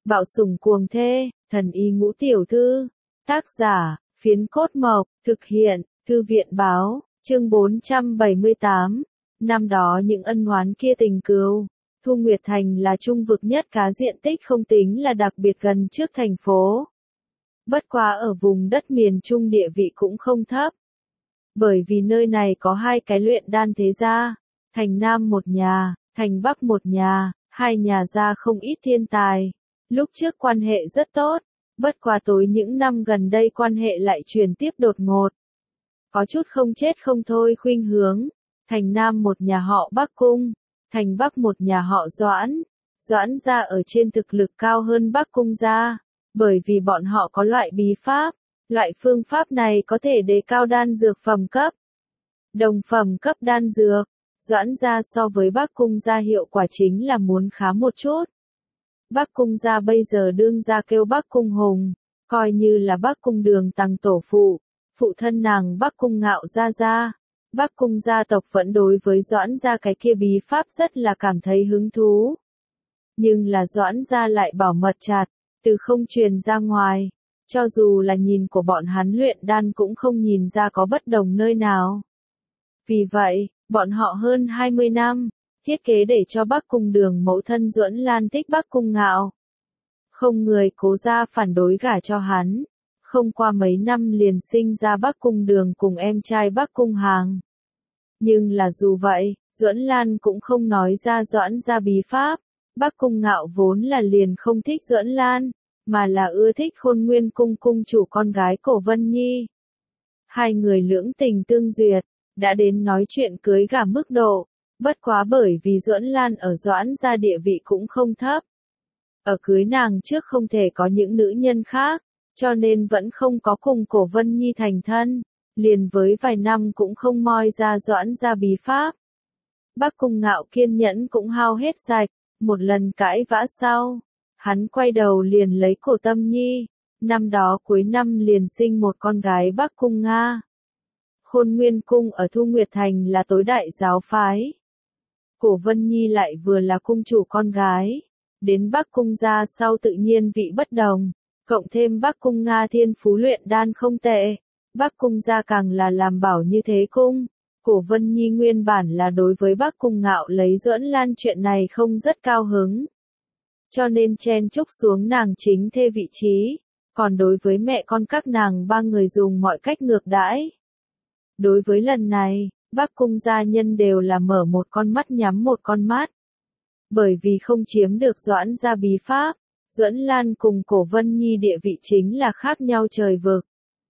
Bạo sủng cuồng thê, thần y ngũ tiểu thư. Tác giả, Phiến Cốt Mộc, thực hiện, Thư viện báo, chương 478. Năm đó những ân oán kia tình cừu. Thu Nguyệt Thành là trung vực nhất cá diện tích không tính là đặc biệt gần trước thành phố. Bất quá ở vùng đất miền Trung địa vị cũng không thấp. Bởi vì nơi này có hai cái luyện đan thế gia, thành Nam một nhà, thành Bắc một nhà, hai nhà gia không ít thiên tài. Lúc trước quan hệ rất tốt, bất quá tối những năm gần đây quan hệ lại chuyển tiếp đột ngột. Có chút không chết không thôi khuynh hướng, thành Nam một nhà họ Bắc Cung, thành Bắc một nhà họ Doãn. Doãn gia ở trên thực lực cao hơn Bắc Cung gia, bởi vì bọn họ có loại bí pháp, loại phương pháp này có thể đề cao đan dược phẩm cấp. Đồng phẩm cấp đan dược, Doãn gia so với Bắc Cung gia hiệu quả chính là muốn khá một chút. Bắc Cung gia bây giờ đương gia kêu Bắc Cung Hùng, coi như là Bắc Cung Đường Tăng tổ phụ, phụ thân nàng Bắc Cung Ngạo gia gia. Bắc Cung gia tộc vẫn đối với Doãn gia cái kia bí pháp rất là cảm thấy hứng thú. Nhưng là Doãn gia lại bảo mật chặt, từ không truyền ra ngoài, cho dù là nhìn của bọn hắn luyện đan cũng không nhìn ra có bất đồng nơi nào. Vì vậy, bọn họ hơn 20 năm, thiết kế để cho Bắc Cung Đường mẫu thân Duẫn Lan thích Bắc Cung Ngạo. Không người cố ra phản đối gả cho hắn, không qua mấy năm liền sinh ra Bắc Cung Đường cùng em trai Bắc Cung Hàng. Nhưng là dù vậy, Duẫn Lan cũng không nói ra Doãn gia bí pháp. Bắc Cung Ngạo vốn là liền không thích Duẫn Lan, mà là ưa thích Khôn Nguyên cung cung chủ con gái Cổ Vân Nhi. Hai người lưỡng tình tương duyệt, đã đến nói chuyện cưới gả mức độ, bất quá bởi vì Duẫn Lan ở Doãn gia địa vị cũng không thấp. Ở cưới nàng trước không thể có những nữ nhân khác, cho nên vẫn không có cùng Cổ Vân Nhi thành thân, liền với vài năm cũng không moi ra Doãn gia bí pháp. Bắc Cung Ngạo kiên nhẫn cũng hao hết sạch, một lần cãi vã sau, hắn quay đầu liền lấy Cổ Tâm Nhi, năm đó cuối năm liền sinh một con gái Bắc Cung Nga. Khôn Nguyên cung ở Thu Nguyệt Thành là tối đại giáo phái. Cổ Vân Nhi lại vừa là cung chủ con gái, đến Bắc Cung gia sau tự nhiên vị bất đồng, cộng thêm Bắc Cung Nga thiên phú luyện đan không tệ, Bắc Cung gia càng là làm bảo như thế cung. Cổ Vân Nhi nguyên bản là đối với Bắc Cung Ngạo lấy Duẫn Lan chuyện này không rất cao hứng, cho nên chen chúc xuống nàng chính thê vị trí, còn đối với mẹ con các nàng ba người dùng mọi cách ngược đãi. Đối với lần này, Bắc Cung gia nhân đều là mở một con mắt nhắm một con mắt. Bởi vì không chiếm được Doãn gia bí pháp, Duẫn Lan cùng Cổ Vân Nhi địa vị chính là khác nhau trời vực.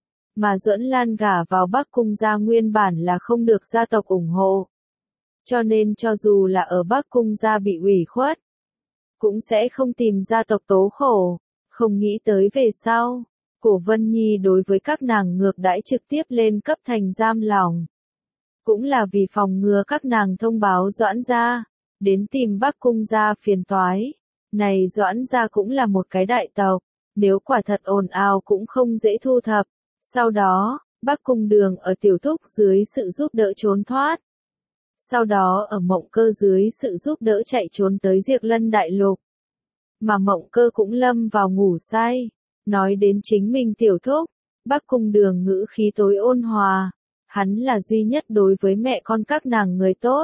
Mà Duẫn Lan gả vào Bắc Cung gia nguyên bản là không được gia tộc ủng hộ. Cho nên cho dù là ở Bắc Cung gia bị ủy khuất, cũng sẽ không tìm gia tộc tố khổ, không nghĩ tới về sau. Cổ Vân Nhi đối với các nàng ngược đãi trực tiếp lên cấp thành giam lỏng. Cũng là vì phòng ngừa các nàng thông báo Doãn gia, đến tìm Bắc Cung gia phiền toái. Này Doãn gia cũng là một cái đại tộc, nếu quả thật ồn ào cũng không dễ thu thập. Sau đó, Bắc Cung Đường ở tiểu thúc dưới sự giúp đỡ trốn thoát. Sau đó ở Mộng Cơ dưới sự giúp đỡ chạy trốn tới Diệp Lân Đại Lục. Mà Mộng Cơ cũng lâm vào ngủ say. Nói đến chính mình tiểu thúc, Bắc Cung Đường ngữ khí tối ôn hòa. Hắn là duy nhất đối với mẹ con các nàng người tốt.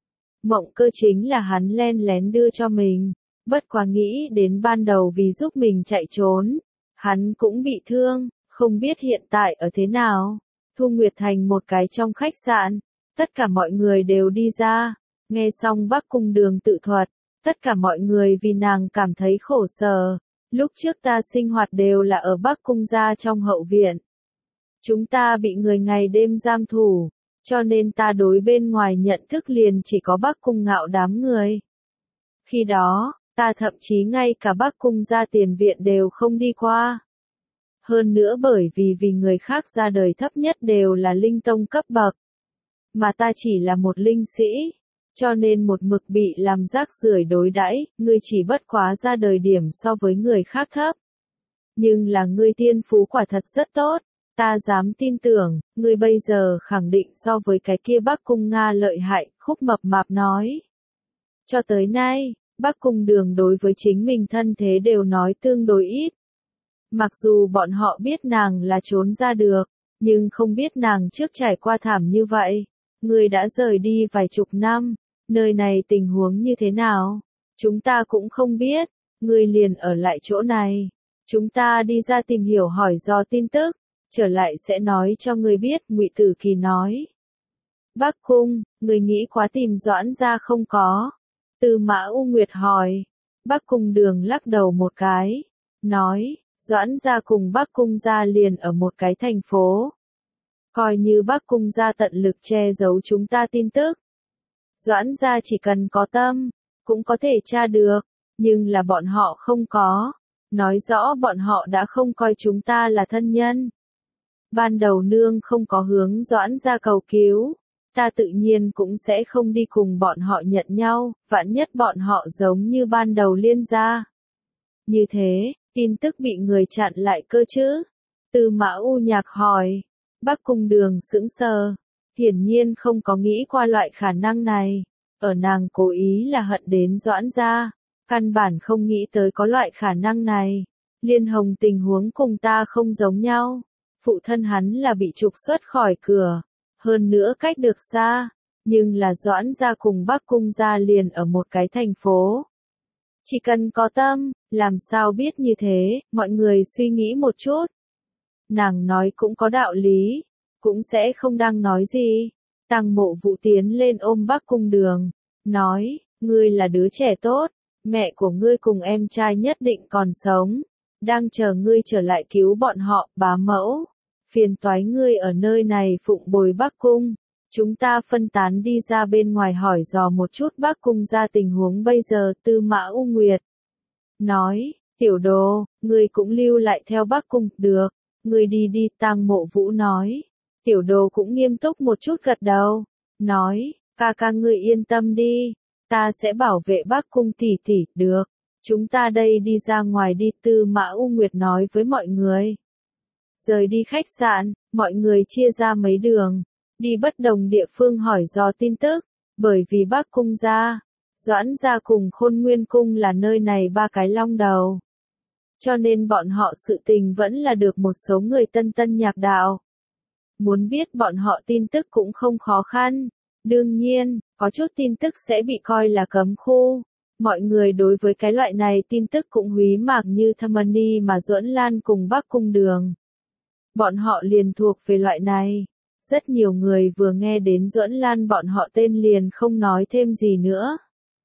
Mộng Cơ chính là hắn len lén đưa cho mình. Bất quá nghĩ đến ban đầu vì giúp mình chạy trốn. Hắn cũng bị thương, không biết hiện tại ở thế nào. Thu Nguyệt Thành một cái trong khách sạn. Tất cả mọi người đều đi ra. Nghe xong Bắc Cung Đường tự thuật. Tất cả mọi người vì nàng cảm thấy khổ sở. Lúc trước ta sinh hoạt đều là ở Bắc Cung gia trong hậu viện. Chúng ta bị người ngày đêm giam thủ, cho nên ta đối bên ngoài nhận thức liền chỉ có Bắc Cung Ngạo đám người. Khi đó, ta thậm chí ngay cả Bắc Cung gia tiền viện đều không đi qua. Hơn nữa bởi vì người khác ra đời thấp nhất đều là linh tông cấp bậc. Mà ta chỉ là một linh sĩ, cho nên một mực bị làm rác rưởi đối đãi, ngươi chỉ bất quá ra đời điểm so với người khác thấp. Nhưng là ngươi tiên phú quả thật rất tốt, ta dám tin tưởng, ngươi bây giờ khẳng định so với cái kia Bắc Cung Nga lợi hại, Khúc Mập Mạp nói. Cho tới nay, Bắc Cung Đường đối với chính mình thân thế đều nói tương đối ít. Mặc dù bọn họ biết nàng là trốn ra được, nhưng không biết nàng trước trải qua thảm như vậy. Người đã rời đi vài chục năm, nơi này tình huống như thế nào? Chúng ta cũng không biết, người liền ở lại chỗ này. Chúng ta đi ra tìm hiểu hỏi do tin tức, trở lại sẽ nói cho người biết, Ngụy Tử Kỳ nói. Bắc Cung, người nghĩ quá tìm Doãn gia không có? Tư Mã U Nguyệt hỏi. Bắc Cung Đường lắc đầu một cái, nói, Doãn gia cùng Bắc Cung gia liền ở một cái thành phố. Coi như Bắc Cung gia tận lực che giấu chúng ta tin tức. Doãn gia chỉ cần có tâm, cũng có thể tra được, nhưng là bọn họ không có. Nói rõ bọn họ đã không coi chúng ta là thân nhân. Ban đầu nương không có hướng Doãn gia cầu cứu, ta tự nhiên cũng sẽ không đi cùng bọn họ nhận nhau, vạn nhất bọn họ giống như ban đầu liên gia. Như thế, tin tức bị người chặn lại cơ chứ? Tư Mã U Nhạc hỏi. Bắc Cung Đường sững sờ, hiển nhiên không có nghĩ qua loại khả năng này. Ở nàng cố ý là hận đến Doãn gia, căn bản không nghĩ tới có loại khả năng này. Liên Hồng tình huống cùng ta không giống nhau. Phụ thân hắn là bị trục xuất khỏi cửa, hơn nữa cách được xa, nhưng là Doãn gia cùng Bắc Cung gia liền ở một cái thành phố. Chỉ cần có tâm, làm sao biết như thế, mọi người suy nghĩ một chút. Nàng nói cũng có đạo lý, cũng sẽ không đang nói gì. Tăng Mộ Vũ tiến lên ôm Bắc Cung Đường, nói, ngươi là đứa trẻ tốt, mẹ của ngươi cùng em trai nhất định còn sống, đang chờ ngươi trở lại cứu bọn họ, bá mẫu. Phiền toái ngươi ở nơi này phụng bồi Bắc Cung. Chúng ta phân tán đi ra bên ngoài hỏi dò một chút Bắc Cung ra tình huống bây giờ. Tư Mã U Nguyệt nói, Tiểu Đồ, ngươi cũng lưu lại theo Bắc Cung, được, ngươi đi đi. Tang Mộ Vũ nói. Tiểu Đồ cũng nghiêm túc một chút gật đầu, nói, ca ca ngươi yên tâm đi, ta sẽ bảo vệ Bắc Cung tỷ tỷ, được, chúng ta đây đi ra ngoài đi. Tư Mã U Nguyệt nói với mọi người. Rời đi khách sạn, mọi người chia ra mấy đường, đi bất đồng địa phương hỏi do tin tức, bởi vì Bắc Cung gia, Doãn gia cùng Khôn Nguyên cung là nơi này ba cái long đầu. Cho nên bọn họ sự tình vẫn là được một số người tân tân nhạc đạo. Muốn biết bọn họ tin tức cũng không khó khăn. Đương nhiên, có chút tin tức sẽ bị coi là cấm khu. Mọi người đối với cái loại này tin tức cũng húy mạc như Thâm mà Duẫn Lan cùng Bắc Cung Đường. Bọn họ liền thuộc về loại này. Rất nhiều người vừa nghe đến Duẫn Lan bọn họ tên liền không nói thêm gì nữa.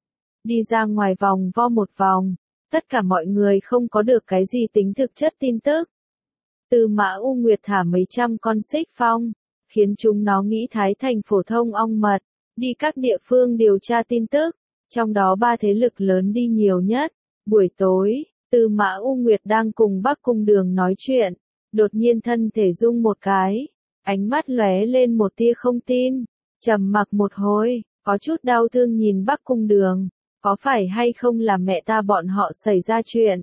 Đi ra ngoài vòng vo một vòng, tất cả mọi người không có được cái gì tính thực chất tin tức. Tư Mã U Nguyệt thả mấy trăm con xích phong, khiến chúng nó nghĩ Thái Thành phổ thông ong mật, đi các địa phương điều tra tin tức, trong đó ba thế lực lớn đi nhiều nhất. Buổi tối, Tư Mã U Nguyệt đang cùng Bắc Cung Đường nói chuyện, đột nhiên thân thể rung một cái, ánh mắt lóe lên một tia không tin, trầm mặc một hồi, có chút đau thương nhìn Bắc Cung Đường, có phải hay không là mẹ ta bọn họ xảy ra chuyện?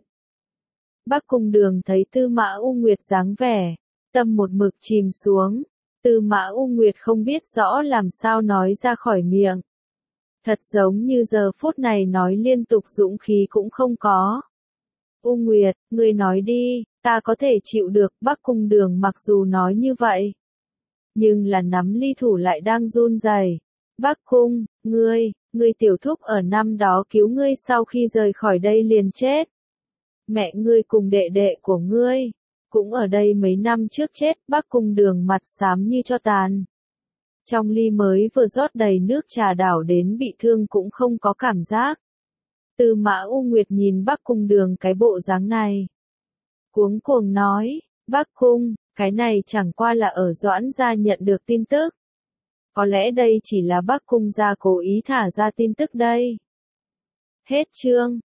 Bắc Cung Đường thấy Tư Mã U Nguyệt dáng vẻ, tâm một mực chìm xuống. Tư Mã U Nguyệt không biết rõ làm sao nói ra khỏi miệng. Thật giống như giờ phút này nói liên tục dũng khí cũng không có. U Nguyệt, ngươi nói đi, ta có thể chịu được. Bắc Cung Đường mặc dù nói như vậy, nhưng là nắm ly thủ lại đang run rẩy. Bắc Cung, ngươi tiểu thúc ở năm đó cứu ngươi sau khi rời khỏi đây liền chết. Mẹ ngươi cùng đệ đệ của ngươi, cũng ở đây mấy năm trước chết. Bắc Cung Đường mặt xám như tro tàn. Trong ly mới vừa rót đầy nước trà đảo đến bị thương cũng không có cảm giác. Tư Mã U Nguyệt nhìn Bắc Cung Đường cái bộ dáng này, cuống cuồng nói, Bắc Cung, cái này chẳng qua là ở Doãn gia nhận được tin tức. Có lẽ đây chỉ là Bắc Cung gia cố ý thả ra tin tức đây. Hết chương.